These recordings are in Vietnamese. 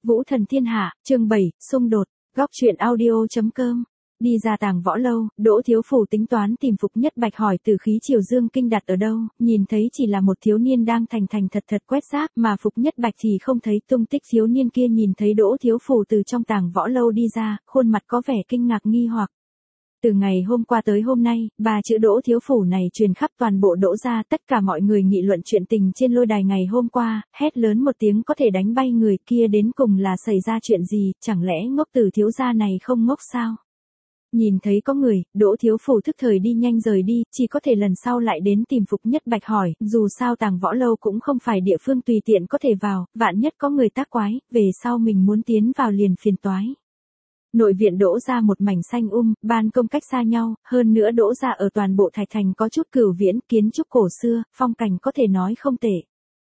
Vũ thần thiên hạ, chương 7, xung đột, góc truyện audio.com. Đi ra Tàng Võ Lâu, Đỗ Thiếu Phủ tính toán tìm Phục Nhất Bạch hỏi Tử khí Triều Dương Kinh đặt ở đâu, nhìn thấy chỉ là một thiếu niên đang thành thật quét rác, mà Phục Nhất Bạch thì không thấy tung tích thiếu niên kia. Nhìn thấy Đỗ Thiếu Phủ từ trong Tàng Võ Lâu đi ra, khuôn mặt có vẻ kinh ngạc nghi hoặc. Từ ngày hôm qua tới hôm nay, ba chữ Đỗ Thiếu Phủ này truyền khắp toàn bộ Đỗ gia, tất cả mọi người nghị luận chuyện tình trên lôi đài ngày hôm qua, hét lớn một tiếng có thể đánh bay người kia, đến cùng là xảy ra chuyện gì, chẳng lẽ ngốc Tử thiếu gia này không ngốc sao? Nhìn thấy có người, Đỗ Thiếu Phủ thức thời đi nhanh rời đi, chỉ có thể lần sau lại đến tìm Phục Nhất Bạch hỏi, dù sao Tàng Võ Lâu cũng không phải địa phương tùy tiện có thể vào, vạn nhất có người tác quái, về sau mình muốn tiến vào liền phiền toái. Nội viện Đỗ gia một mảnh xanh ban công cách xa nhau, hơn nữa Đỗ gia ở toàn bộ Thạch Thành có chút cửu viễn, kiến trúc cổ xưa, phong cảnh có thể nói không tệ.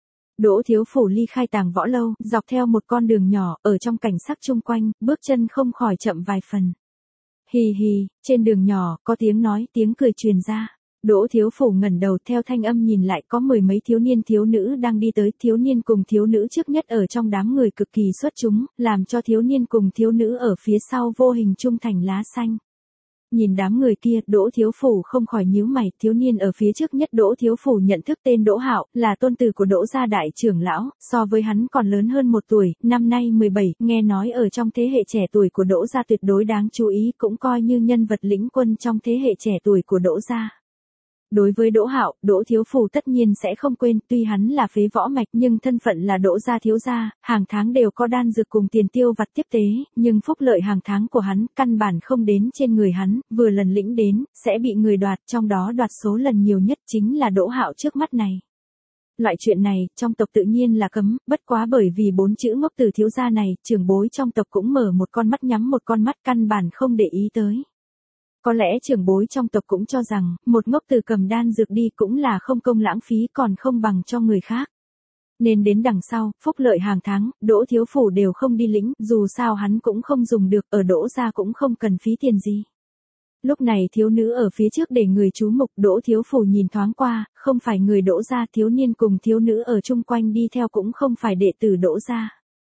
Đỗ Thiếu Phủ ly khai Tàng Võ Lâu, dọc theo một con đường nhỏ, ở trong cảnh sắc chung quanh, bước chân không khỏi chậm vài phần. Hì hì, trên đường nhỏ, có tiếng nói, tiếng cười truyền ra. Đỗ Thiếu Phủ ngẩng đầu theo thanh âm nhìn lại, có mười mấy thiếu niên thiếu nữ đang đi tới, thiếu niên cùng thiếu nữ trước nhất ở trong đám người cực kỳ xuất chúng, làm cho thiếu niên cùng thiếu nữ ở phía sau vô hình trung thành lá xanh. Nhìn đám người kia, Đỗ Thiếu Phủ không khỏi nhíu mày, thiếu niên ở phía trước nhất Đỗ Thiếu Phủ nhận thức tên Đỗ Hạo, là tôn tử của Đỗ gia đại trưởng lão, so với hắn còn lớn hơn 1 tuổi, năm nay 17, nghe nói ở trong thế hệ trẻ tuổi của Đỗ gia tuyệt đối đáng chú ý, cũng coi như nhân vật lĩnh quân trong thế hệ trẻ tuổi của Đỗ gia. Đối với Đỗ Hạo, Đỗ Thiếu Phủ tất nhiên sẽ không quên, tuy hắn là phế võ mạch nhưng thân phận là Đỗ gia thiếu gia, hàng tháng đều có đan dược cùng tiền tiêu vặt tiếp tế, nhưng phúc lợi hàng tháng của hắn căn bản không đến trên người hắn, vừa lần lĩnh đến, sẽ bị người đoạt, trong đó đoạt số lần nhiều nhất chính là Đỗ Hạo trước mắt này. Loại chuyện này, trong tộc tự nhiên là cấm, bất quá bởi vì 4 chữ ngốc Tử thiếu gia này, trưởng bối trong tộc cũng mở một con mắt nhắm một con mắt, căn bản không để ý tới. Có lẽ trưởng bối trong tộc cũng cho rằng, một ngốc Tử cầm đan dược đi cũng là không công lãng phí, còn không bằng cho người khác. Nên đến đằng sau, phúc lợi hàng tháng, Đỗ Thiếu Phủ đều không đi lĩnh, dù sao hắn cũng không dùng được, ở Đỗ gia cũng không cần phí tiền gì. Lúc này thiếu nữ ở phía trước để người chú mục, Đỗ Thiếu Phủ nhìn thoáng qua, không phải người Đỗ gia, thiếu niên cùng thiếu nữ ở chung quanh đi theo cũng không phải đệ tử Đỗ gia.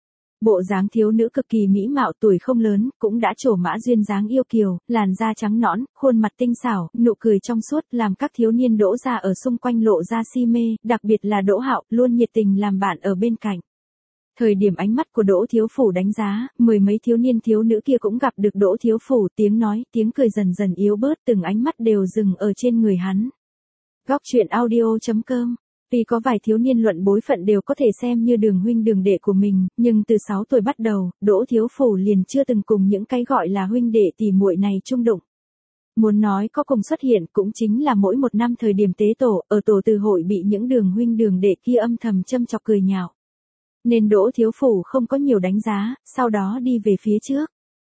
Bộ dáng thiếu nữ cực kỳ mỹ mạo, tuổi không lớn, cũng đã trổ mã duyên dáng yêu kiều, làn da trắng nõn, khuôn mặt tinh xảo, nụ cười trong suốt, làm các thiếu niên Đỗ gia ở xung quanh lộ ra si mê, đặc biệt là Đỗ Hạo, luôn nhiệt tình làm bạn ở bên cạnh. Thời điểm ánh mắt của Đỗ Thiếu Phủ đánh giá, mười mấy thiếu niên thiếu nữ kia cũng gặp được Đỗ Thiếu Phủ, tiếng nói, tiếng cười dần dần yếu bớt, từng ánh mắt đều dừng ở trên người hắn. Góc truyện audio.com. Tuy có vài thiếu niên luận bối phận đều có thể xem như đường huynh đường đệ của mình, nhưng từ 6 tuổi bắt đầu, Đỗ Thiếu Phủ liền chưa từng cùng những cái gọi là huynh đệ tỷ muội này chung đụng. Muốn nói có cùng xuất hiện cũng chính là mỗi một năm thời điểm tế tổ, ở tổ từ hội bị những đường huynh đường đệ kia âm thầm châm chọc cười nhạo. Nên Đỗ Thiếu Phủ không có nhiều đánh giá, sau đó đi về phía trước.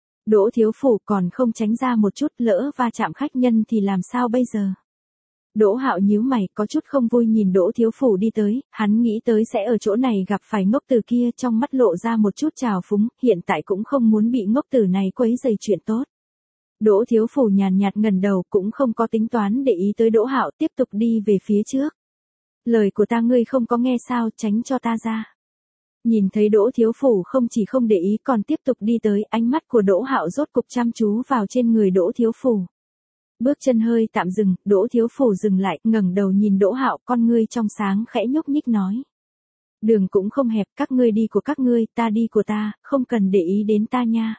Đỗ Thiếu Phủ còn không tránh ra một chút, lỡ va chạm khách nhân thì làm sao bây giờ? Đỗ Hạo nhíu mày, có chút không vui nhìn Đỗ Thiếu Phủ đi tới, hắn nghĩ tới sẽ ở chỗ này gặp phải ngốc Tử kia, trong mắt lộ ra một chút trào phúng, hiện tại cũng không muốn bị ngốc Tử này quấy rầy chuyện tốt. Đỗ Thiếu Phủ nhàn nhạt ngẩng đầu, cũng không có tính toán để ý tới Đỗ Hạo, tiếp tục đi về phía trước. Lời của ta ngươi không có nghe sao, tránh cho ta ra. Nhìn thấy Đỗ Thiếu Phủ không chỉ không để ý còn tiếp tục đi tới, ánh mắt của Đỗ Hạo rốt cục chăm chú vào trên người Đỗ Thiếu Phủ. Bước chân hơi tạm dừng, Đỗ Thiếu Phủ dừng lại, ngẩng đầu nhìn Đỗ Hạo, con ngươi trong sáng khẽ nhúc nhích nói. Đường cũng không hẹp, các ngươi đi của các ngươi, ta đi của ta, không cần để ý đến ta nha.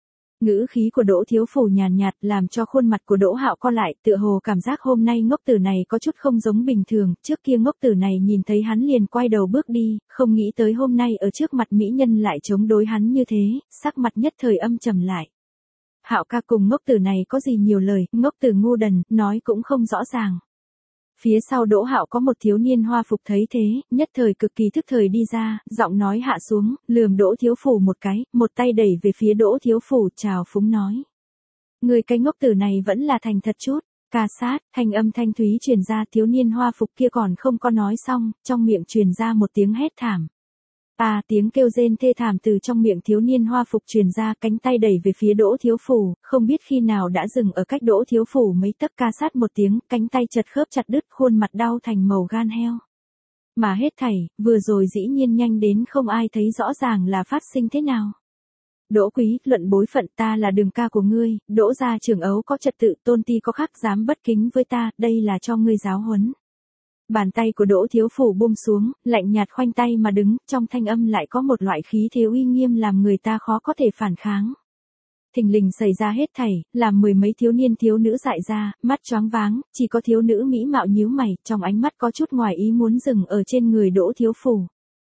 Ngữ khí của Đỗ Thiếu Phủ nhàn nhạt làm cho khuôn mặt của Đỗ Hạo co lại, tựa hồ cảm giác hôm nay ngốc Tử này có chút không giống bình thường, trước kia ngốc Tử này nhìn thấy hắn liền quay đầu bước đi, không nghĩ tới hôm nay ở trước mặt mỹ nhân lại chống đối hắn như thế, sắc mặt nhất thời âm trầm lại. Hạo ca cùng ngốc Tử này có gì nhiều lời, ngốc Tử ngu đần, nói cũng không rõ ràng. Phía sau Đỗ Hạo có một thiếu niên hoa phục thấy thế, nhất thời cực kỳ thức thời đi ra, giọng nói hạ xuống, lườm Đỗ Thiếu Phủ một cái, một tay đẩy về phía Đỗ Thiếu Phủ, chào phúng nói. Người cái ngốc Tử này vẫn là thành thật chút, ca sát, thanh âm thanh thúy truyền ra, thiếu niên hoa phục kia còn không có nói xong, trong miệng truyền ra một tiếng hét thảm. Tiếng kêu rên thê thảm từ trong miệng thiếu niên hoa phục truyền ra, cánh tay đẩy về phía Đỗ Thiếu Phủ, không biết khi nào đã dừng ở cách Đỗ Thiếu Phủ mấy tấc, ca sát một tiếng, cánh tay chật khớp chặt đứt, khuôn mặt đau thành màu gan heo. Mà hết thảy, vừa rồi dĩ nhiên nhanh đến không ai thấy rõ ràng là phát sinh thế nào. Đỗ Quý, luận bối phận ta là đường ca của ngươi, Đỗ gia trưởng ấu có trật tự, tôn ti có khác dám bất kính với ta, đây là cho ngươi giáo huấn. Bàn tay của Đỗ thiếu phủ buông xuống, lạnh nhạt khoanh tay mà đứng, trong thanh âm lại có một loại khí thế uy nghiêm làm người ta khó có thể phản kháng. Thình lình xảy ra hết thảy, làm mười mấy thiếu niên thiếu nữ dại ra, mắt choáng váng, chỉ có thiếu nữ mỹ mạo nhíu mày, trong ánh mắt có chút ngoài ý muốn dừng ở trên người Đỗ thiếu phủ.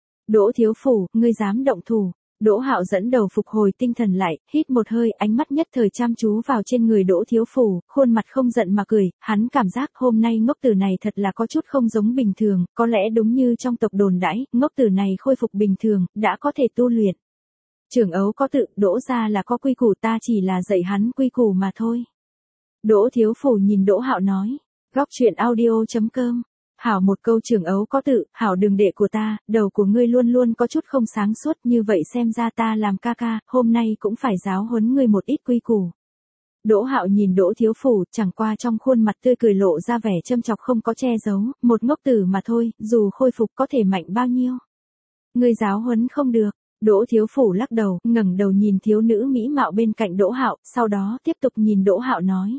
Đỗ thiếu phủ, ngươi dám động thủ. Đỗ Hạo dẫn đầu phục hồi tinh thần lại, hít một hơi, ánh mắt nhất thời chăm chú vào trên người Đỗ thiếu phủ, khuôn mặt không giận mà cười, hắn cảm giác hôm nay ngốc tử này thật là có chút không giống bình thường, có lẽ đúng như trong tộc đồn đãi, ngốc tử này khôi phục bình thường, đã có thể tu luyện. Trưởng ấu có tự, Đỗ gia là có quy củ, ta chỉ là dạy hắn quy củ mà thôi. Đỗ thiếu phủ nhìn Đỗ Hạo nói, góc truyện audio.com. Hảo một câu trưởng ấu có tự, hảo đường đệ của ta, đầu của ngươi luôn luôn có chút không sáng suốt, như vậy xem ra ta làm ca ca, hôm nay cũng phải giáo huấn ngươi một ít quy củ. Đỗ Hạo nhìn Đỗ thiếu phủ, chẳng qua trong khuôn mặt tươi cười lộ ra vẻ châm chọc không có che giấu, một ngốc tử mà thôi, dù khôi phục có thể mạnh bao nhiêu. Ngươi giáo huấn không được. Đỗ thiếu phủ lắc đầu, ngẩng đầu nhìn thiếu nữ mỹ mạo bên cạnh Đỗ Hạo, sau đó tiếp tục nhìn Đỗ Hạo nói.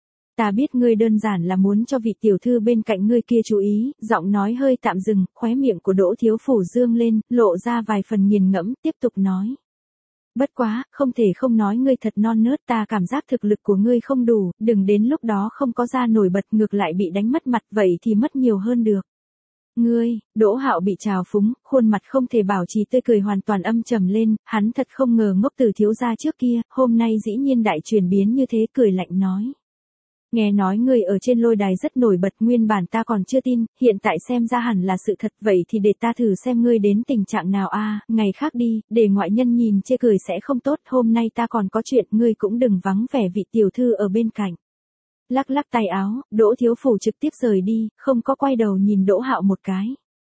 Ta biết ngươi đơn giản là muốn cho vị tiểu thư bên cạnh ngươi kia chú ý, giọng nói hơi tạm dừng, khóe miệng của Đỗ thiếu phủ dương lên, lộ ra vài phần nghiền ngẫm, tiếp tục nói. Bất quá, không thể không nói ngươi thật non nớt, ta cảm giác thực lực của ngươi không đủ, đừng đến lúc đó không có ra nổi bật ngược lại bị đánh mất mặt, vậy thì mất nhiều hơn được. Ngươi, Đỗ Hạo bị trào phúng, khuôn mặt không thể bảo trì tươi cười hoàn toàn âm trầm lên, hắn thật không ngờ ngốc tử thiếu gia trước kia, hôm nay dĩ nhiên đại chuyển biến như thế, cười lạnh nói. Nghe nói ngươi ở trên lôi đài rất nổi bật, nguyên bản ta còn chưa tin, hiện tại xem ra hẳn là sự thật, vậy thì để ta thử xem ngươi đến tình trạng nào a, ngày khác đi, để ngoại nhân nhìn chê cười sẽ không tốt, hôm nay ta còn có chuyện, ngươi cũng đừng vắng vẻ vị tiểu thư ở bên cạnh. Lắc lắc tay áo, Đỗ thiếu phủ trực tiếp rời đi, không có quay đầu nhìn Đỗ Hạo một cái.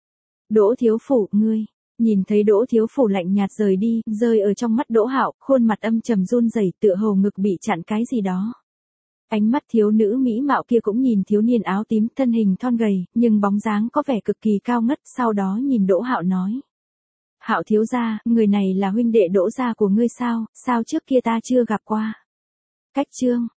Đỗ thiếu phủ, ngươi, nhìn thấy Đỗ thiếu phủ lạnh nhạt rời đi, rơi ở trong mắt Đỗ Hạo, khuôn mặt âm trầm run rẩy, tựa hồ ngực bị chặn cái gì đó. Ánh mắt thiếu nữ mỹ mạo kia cũng nhìn thiếu niên áo tím, thân hình thon gầy, nhưng bóng dáng có vẻ cực kỳ cao ngất, sau đó nhìn Đỗ Hạo nói. Hạo thiếu gia, người này là huynh đệ Đỗ gia của ngươi sao, sao trước kia ta chưa gặp qua. Cách chương.